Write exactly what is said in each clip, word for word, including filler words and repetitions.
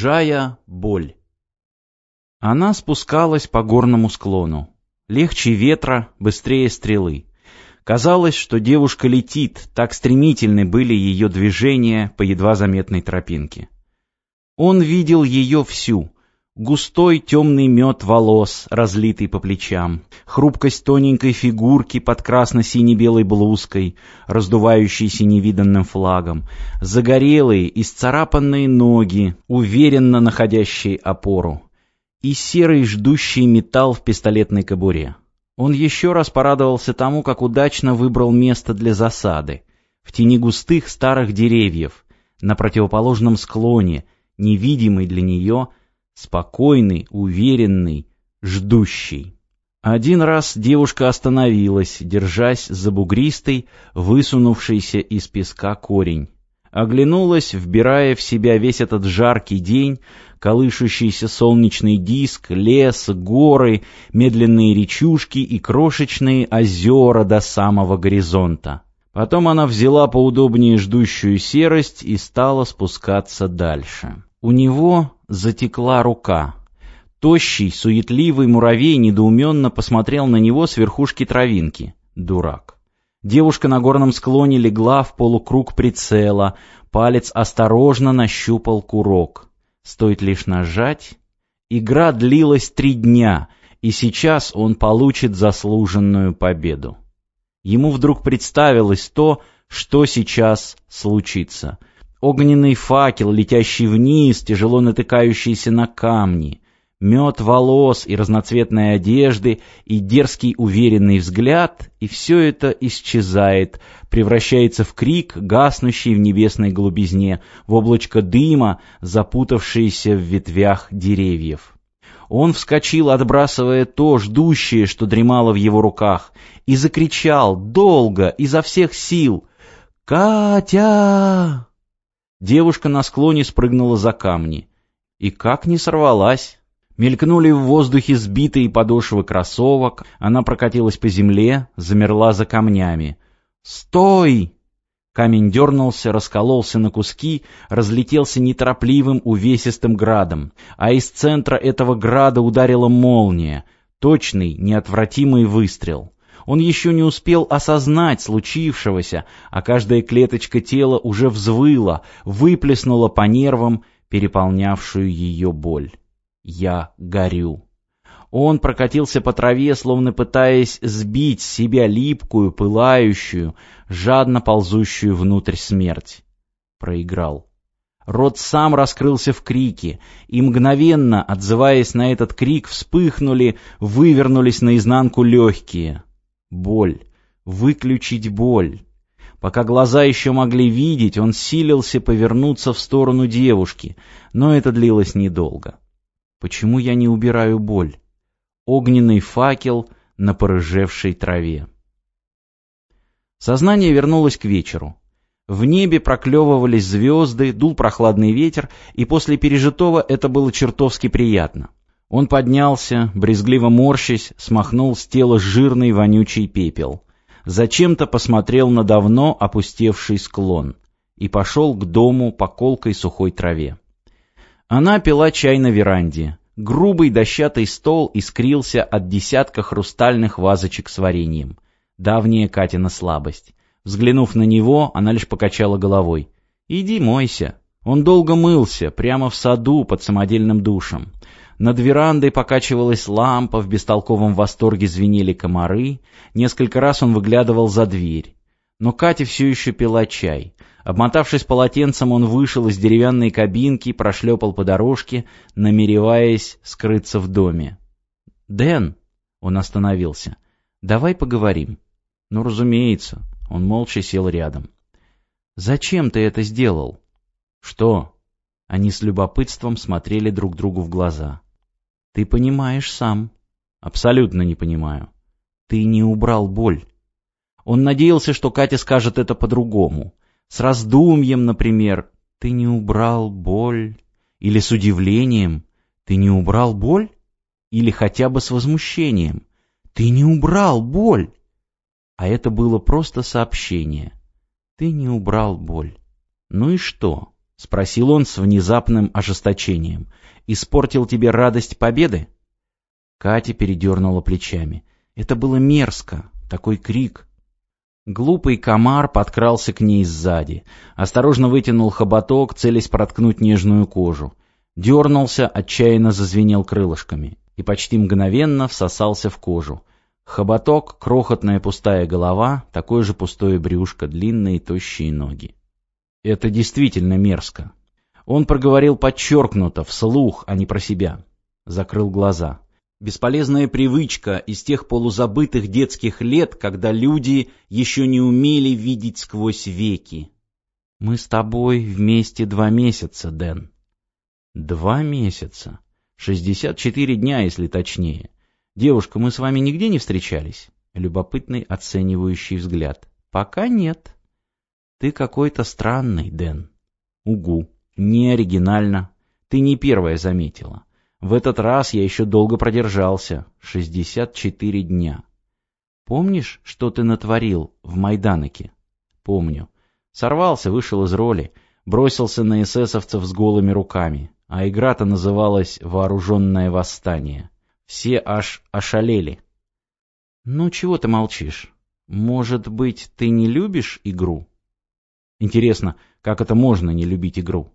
Чужая боль. Она спускалась по горному склону. Легче ветра, быстрее стрелы. Казалось, что девушка летит, так стремительны были ее движения по едва заметной тропинке. Он видел ее всю. Густой темный мед волос, разлитый по плечам, хрупкость тоненькой фигурки под красно-сине-белой блузкой, раздувающейся невиданным флагом, загорелые, исцарапанные ноги, уверенно находящие опору, и серый ждущий металл в пистолетной кобуре. Он еще раз порадовался тому, как удачно выбрал место для засады, в тени густых старых деревьев, на противоположном склоне, невидимый для нее, спокойный, уверенный, ждущий. Один раз девушка остановилась, держась за бугристый, высунувшийся из песка корень. Оглянулась, вбирая в себя весь этот жаркий день, колышущийся солнечный диск, лес, горы, медленные речушки и крошечные озера до самого горизонта. Потом она взяла поудобнее ждущую серость и стала спускаться дальше. У него затекла рука. Тощий, суетливый муравей недоуменно посмотрел на него с верхушки травинки. Дурак. Девушка на горном склоне легла в полукруг прицела, палец осторожно нащупал курок. Стоит лишь нажать. Игра длилась три дня, и сейчас он получит заслуженную победу. Ему вдруг представилось то, что сейчас случится. Огненный факел, летящий вниз, тяжело натыкающийся на камни, мед волос и разноцветной одежды, и дерзкий уверенный взгляд, и все это исчезает, превращается в крик, гаснущий в небесной голубизне, в облачко дыма, запутавшееся в ветвях деревьев. Он вскочил, отбрасывая то ждущее, что дремало в его руках, и закричал долго, изо всех сил: «Катя!» Девушка на склоне спрыгнула за камни. И как не сорвалась. Мелькнули в воздухе сбитые подошвы кроссовок, она прокатилась по земле, замерла за камнями. «Стой!» Камень дернулся, раскололся на куски, разлетелся неторопливым увесистым градом, а из центра этого града ударила молния, точный, неотвратимый выстрел. Он еще не успел осознать случившегося, а каждая клеточка тела уже взвыла, выплеснула по нервам переполнявшую ее боль. «Я горю». Он прокатился по траве, словно пытаясь сбить с себя липкую, пылающую, жадно ползущую внутрь смерть. Проиграл. Рот сам раскрылся в крике, и мгновенно, отзываясь на этот крик, вспыхнули, вывернулись наизнанку легкие. Боль. Выключить боль. Пока глаза еще могли видеть, он силился повернуться в сторону девушки, но это длилось недолго. Почему я не убираю боль? Огненный факел на порыжевшей траве. Сознание вернулось к вечеру. В небе проклевывались звезды, дул прохладный ветер, и после пережитого это было чертовски приятно. Он поднялся, брезгливо морщась, смахнул с тела жирный вонючий пепел. Зачем-то посмотрел на давно опустевший склон и пошел к дому по колкой сухой траве. Она пила чай на веранде. Грубый дощатый стол искрился от десятка хрустальных вазочек с вареньем. Давняя Катина слабость. Взглянув на него, она лишь покачала головой. «Иди мойся». Он долго мылся, прямо в саду под самодельным душем. Над верандой покачивалась лампа, в бестолковом восторге звенели комары. Несколько раз он выглядывал за дверь. Но Катя все еще пила чай. Обмотавшись полотенцем, он вышел из деревянной кабинки, прошлепал по дорожке, намереваясь скрыться в доме. «Дэн!» — он остановился. «Давай поговорим». «Ну, разумеется». Он молча сел рядом. «Зачем ты это сделал?» «Что?» Они с любопытством смотрели друг другу в глаза. «Ты понимаешь сам». «Абсолютно не понимаю». «Ты не убрал боль». Он надеялся, что Катя скажет это по-другому. С раздумьем, например. «Ты не убрал боль». Или с удивлением. «Ты не убрал боль». Или хотя бы с возмущением. «Ты не убрал боль». А это было просто сообщение. «Ты не убрал боль». Ну и что? — спросил он с внезапным ожесточением. «Испортил тебе радость победы?» Катя передернула плечами. Это было мерзко, такой крик. Глупый комар подкрался к ней сзади, осторожно вытянул хоботок, целясь проткнуть нежную кожу. Дернулся, отчаянно зазвенел крылышками и почти мгновенно всосался в кожу. Хоботок, крохотная пустая голова, такое же пустое брюшко, длинные тощие ноги. Это действительно мерзко. Он проговорил подчеркнуто, вслух, а не про себя. Закрыл глаза. Бесполезная привычка из тех полузабытых детских лет, когда люди еще не умели видеть сквозь веки. «Мы с тобой вместе два месяца, Дэн». «Два месяца? Шестьдесят четыре дня, если точнее. Девушка, мы с вами нигде не встречались?» Любопытный оценивающий взгляд. «Пока нет». «Ты какой-то странный, Дэн». «Угу. Не оригинально. Ты не первая заметила. В этот раз я еще долго продержался. Шестьдесят четыре дня. Помнишь, что ты натворил в Майданоке?» «Помню. Сорвался, вышел из роли, бросился на эсэсовцев с голыми руками. А игра-то называлась «Вооруженное восстание». Все аж ошалели». «Ну, чего ты молчишь? Может быть, ты не любишь игру?» «Интересно, как это можно не любить игру?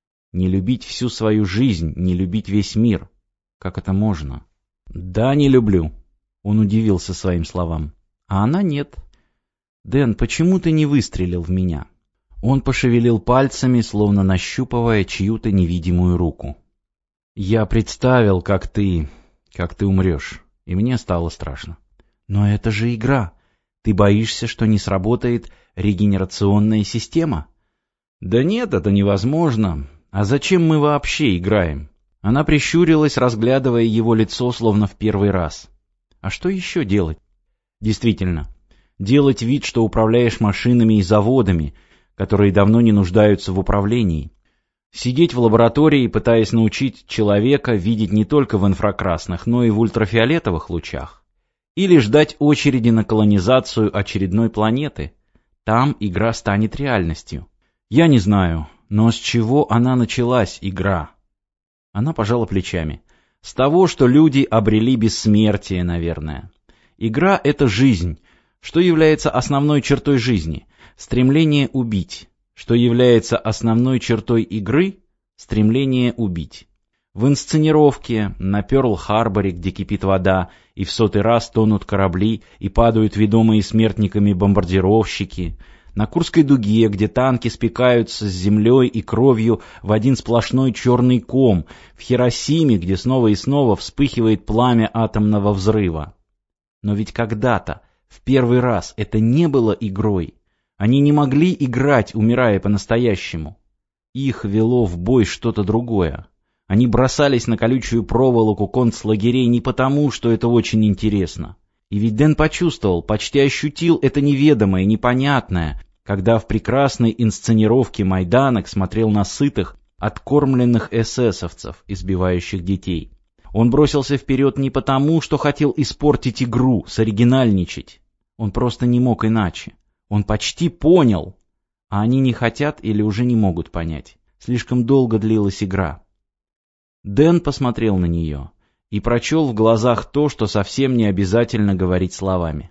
Не любить всю свою жизнь, не любить весь мир. Как это можно?» «Да, не люблю», — он удивился своим словам. «А она нет». «Дэн, почему ты не выстрелил в меня?» Он пошевелил пальцами, словно нащупывая чью-то невидимую руку. «Я представил, как ты... как ты умрешь, и мне стало страшно». «Но это же игра. Ты боишься, что не сработает регенерационная система?» «Да нет, это невозможно. А зачем мы вообще играем?» Она прищурилась, разглядывая его лицо, словно в первый раз. «А что еще делать?» «Действительно, делать вид, что управляешь машинами и заводами, которые давно не нуждаются в управлении. Сидеть в лаборатории, пытаясь научить человека видеть не только в инфракрасных, но и в ультрафиолетовых лучах. Или ждать очереди на колонизацию очередной планеты. Там игра станет реальностью. Я не знаю, но с чего она началась, игра?» Она пожала плечами. «С того, что люди обрели бессмертие, наверное. Игра — это жизнь. Что является основной чертой жизни? Стремление убить. Что является основной чертой игры? Стремление убить. В инсценировке, на Пёрл-Харборе, где кипит вода, и в сотый раз тонут корабли, и падают ведомые смертниками бомбардировщики, на Курской дуге, где танки спекаются с землей и кровью в один сплошной черный ком, в Хиросиме, где снова и снова вспыхивает пламя атомного взрыва. Но ведь когда-то, в первый раз, это не было игрой. Они не могли играть, умирая по-настоящему. Их вело в бой что-то другое. Они бросались на колючую проволоку концлагерей не потому, что это очень интересно. И ведь Дэн почувствовал, почти ощутил это неведомое, непонятное, когда в прекрасной инсценировке Майданок смотрел на сытых, откормленных эсэсовцев, избивающих детей. Он бросился вперед не потому, что хотел испортить игру, соригинальничать. Он просто не мог иначе. Он почти понял, а они не хотят или уже не могут понять. Слишком долго длилась игра. Дэн посмотрел на нее и прочел в глазах то, что совсем не обязательно говорить словами.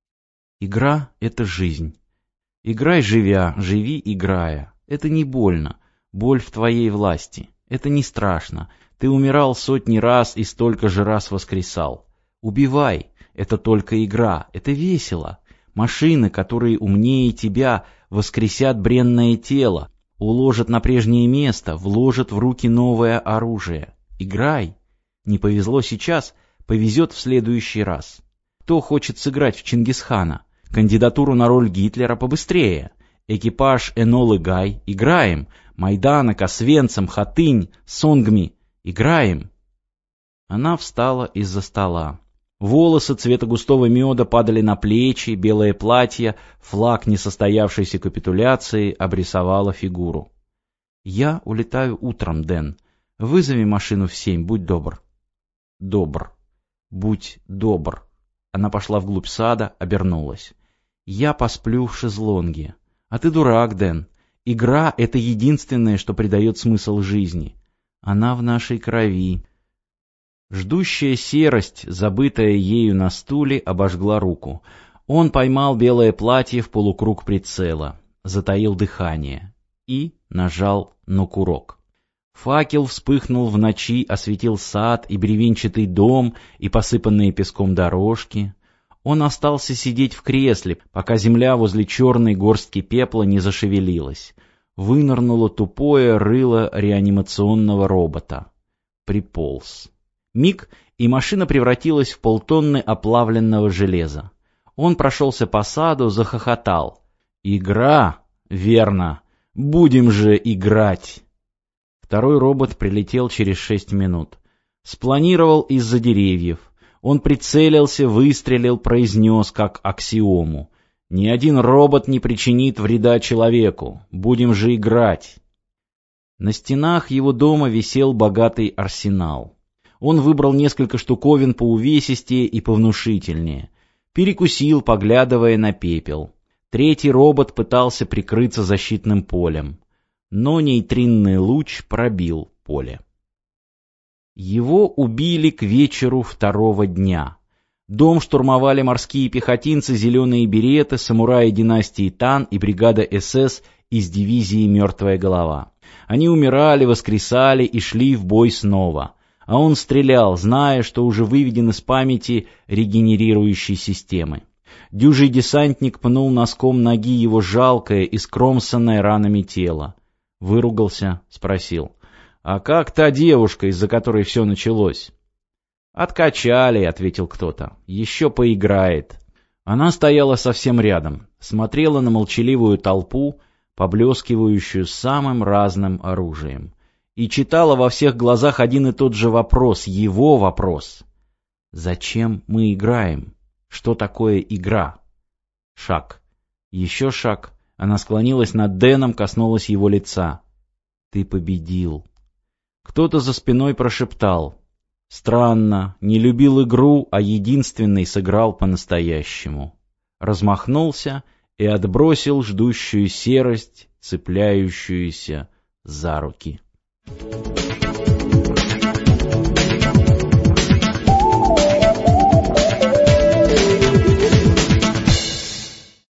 Игра — это жизнь. Играй, живя, живи, играя. Это не больно. Боль в твоей власти. Это не страшно. Ты умирал сотни раз и столько же раз воскресал. Убивай. Это только игра. Это весело. Машины, которые умнее тебя, воскресят бренное тело, уложат на прежнее место, вложат в руки новое оружие. Играй. Не повезло сейчас, повезет в следующий раз. Кто хочет сыграть в Чингисхана? Кандидатуру на роль Гитлера побыстрее. Экипаж Энолы Гай. Играем. Майданок, Освенцим, Хатынь, Сонгми. Играем. Она встала из-за стола. Волосы цвета густого меда падали на плечи, белое платье, флаг несостоявшейся капитуляции обрисовало фигуру. «Я улетаю утром, Дэн. Вызови машину в семь, будь добр». «Добр. Будь добр». Она пошла вглубь сада, обернулась. «Я посплю в шезлонге. А ты дурак, Дэн. Игра — это единственное, что придает смысл жизни. Она в нашей крови. Ждущая серость, забытая ею на стуле, обожгла руку. Он поймал белое платье в полукруг прицела, затаил дыхание и нажал на курок. Факел вспыхнул в ночи, осветил сад и бревенчатый дом, и посыпанные песком дорожки. Он остался сидеть в кресле, пока земля возле черной горстки пепла не зашевелилась. Вынырнуло тупое рыло реанимационного робота. Приполз. Миг, и машина превратилась в полтонны оплавленного железа. Он прошелся по саду, захохотал. «Игра? Верно. Будем же играть!» Второй робот прилетел через шесть минут. Спланировал из-за деревьев. Он прицелился, выстрелил, произнес как аксиому. «Ни один робот не причинит вреда человеку. Будем же играть!» На стенах его дома висел богатый арсенал. Он выбрал несколько штуковин поувесистее и повнушительнее. Перекусил, поглядывая на пепел. Третий робот пытался прикрыться защитным полем. Но нейтринный луч пробил поле. Его убили к вечеру второго дня. Дом штурмовали морские пехотинцы, зеленые береты, самураи династии Тан и бригада эс эс из дивизии «Мертвая голова». Они умирали, воскресали и шли в бой снова. А он стрелял, зная, что уже выведен из памяти регенерирующей системы. Дюжий десантник пнул носком ноги его жалкое, искромсанное ранами тело. Выругался, спросил: «А как та девушка, из-за которой все началось?» «Откачали», — ответил кто-то. «Еще поиграет». Она стояла совсем рядом, смотрела на молчаливую толпу, поблескивающую самым разным оружием, и читала во всех глазах один и тот же вопрос, его вопрос. «Зачем мы играем? Что такое игра?» Шаг. Еще шаг. Она склонилась над Дэном, коснулась его лица. «Ты победил». Кто-то за спиной прошептал: «Странно, не любил игру, а единственный сыграл по-настоящему». Размахнулся и отбросил ждущую серость, цепляющуюся за руки.